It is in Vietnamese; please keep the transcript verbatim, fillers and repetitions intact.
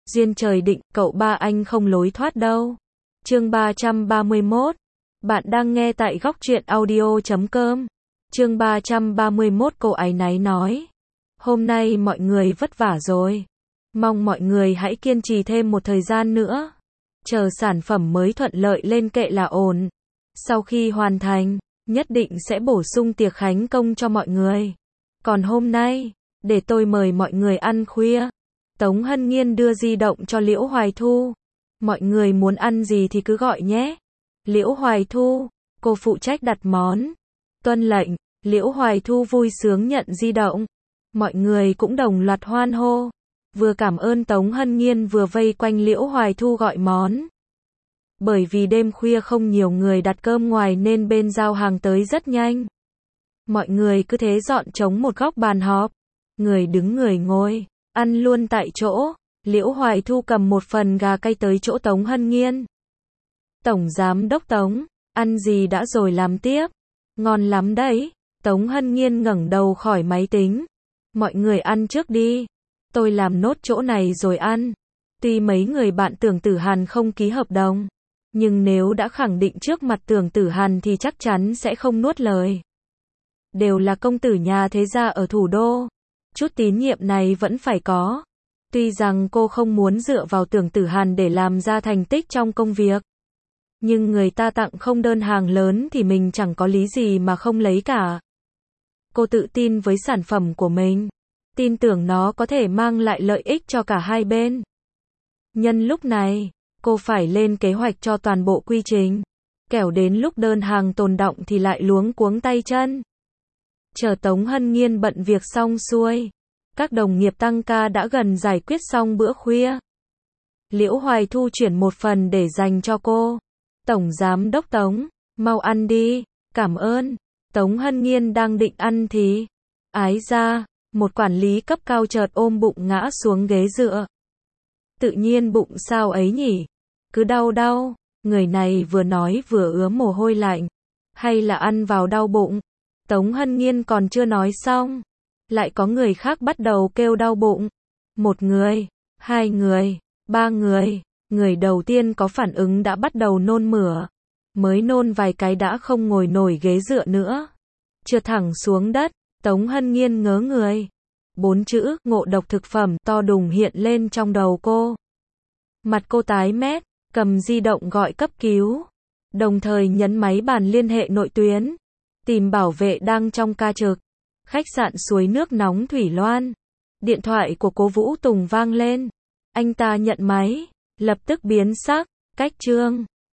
Duyên trời định, cậu ba anh không lối thoát đâu. Chương ba trăm ba mươi mốt. Bạn đang nghe tại góc truyện audio chấm com. Chương ba trăm ba mươi mốt. Cô áy náy nói. Hôm nay mọi người vất vả rồi. Mong mọi người hãy kiên trì thêm một thời gian nữa. Chờ sản phẩm mới thuận lợi lên kệ là ổn. Sau khi hoàn thành, nhất định sẽ bổ sung tiệc khánh công cho mọi người. Còn hôm nay, để tôi mời mọi người ăn khuya. Tống Hân Nghiên đưa di động cho Liễu Hoài Thu. Mọi người muốn ăn gì thì cứ gọi nhé. Liễu Hoài Thu, cô phụ trách đặt món. Tuân lệnh, Liễu Hoài Thu vui sướng nhận di động. Mọi người cũng đồng loạt hoan hô. Vừa cảm ơn Tống Hân Nghiên vừa vây quanh Liễu Hoài Thu gọi món. Bởi vì đêm khuya không nhiều người đặt cơm ngoài nên bên giao hàng tới rất nhanh. Mọi người cứ thế dọn trống một góc bàn họp. Người đứng người ngồi, ăn luôn tại chỗ. Liễu Hoài Thu cầm một phần gà cay tới chỗ Tống Hân Nghiên. Tổng giám đốc Tống, ăn gì đã rồi làm tiếp. Ngon lắm đấy. Tống Hân Nghiên ngẩng đầu khỏi máy tính. Mọi người ăn trước đi. Tôi làm nốt chỗ này rồi ăn. Tuy mấy người bạn Tưởng Tử Hàn không ký hợp đồng, nhưng nếu đã khẳng định trước mặt Tưởng Tử Hàn thì chắc chắn sẽ không nuốt lời. Đều là công tử nhà thế gia ở thủ đô. Chút tín nhiệm này vẫn phải có. Tuy rằng cô không muốn dựa vào Tưởng Tử Hàn để làm ra thành tích trong công việc. Nhưng người ta tặng không đơn hàng lớn thì mình chẳng có lý gì mà không lấy cả. Cô tự tin với sản phẩm của mình. Tin tưởng nó có thể mang lại lợi ích cho cả hai bên. Nhân lúc này, cô phải lên kế hoạch cho toàn bộ quy trình. Kẻo đến lúc đơn hàng tồn đọng thì lại luống cuống tay chân. Chờ Tống Hân Nghiên bận việc xong xuôi. Các đồng nghiệp tăng ca đã gần giải quyết xong bữa khuya. Liễu Hoài Thu chuyển một phần để dành cho cô. Tổng giám đốc Tống, mau ăn đi, cảm ơn. Tống Hân Nghiên đang định ăn thì, ái ra, một quản lý cấp cao chợt ôm bụng ngã xuống ghế dựa. Tự nhiên bụng sao ấy nhỉ? Cứ đau đau, người này vừa nói vừa ứa mồ hôi lạnh. Hay là ăn vào đau bụng? Tống Hân Nghiên còn chưa nói xong. Lại có người khác bắt đầu kêu đau bụng. Một người, hai người, ba người. Người đầu tiên có phản ứng đã bắt đầu nôn mửa. Mới nôn vài cái đã không ngồi nổi ghế dựa nữa. Trượt thẳng xuống đất. Tống Hân Nghiên ngớ người. Bốn chữ, ngộ độc thực phẩm, to đùng hiện lên trong đầu cô. Mặt cô tái mét, cầm di động gọi cấp cứu. Đồng thời nhấn máy bàn liên hệ nội tuyến. Tìm bảo vệ đang trong ca trực. Khách sạn Suối Nước Nóng Thủy Loan. Điện thoại của Cố Vũ Tùng vang lên. Anh ta nhận máy, lập tức biến sắc, cách chương.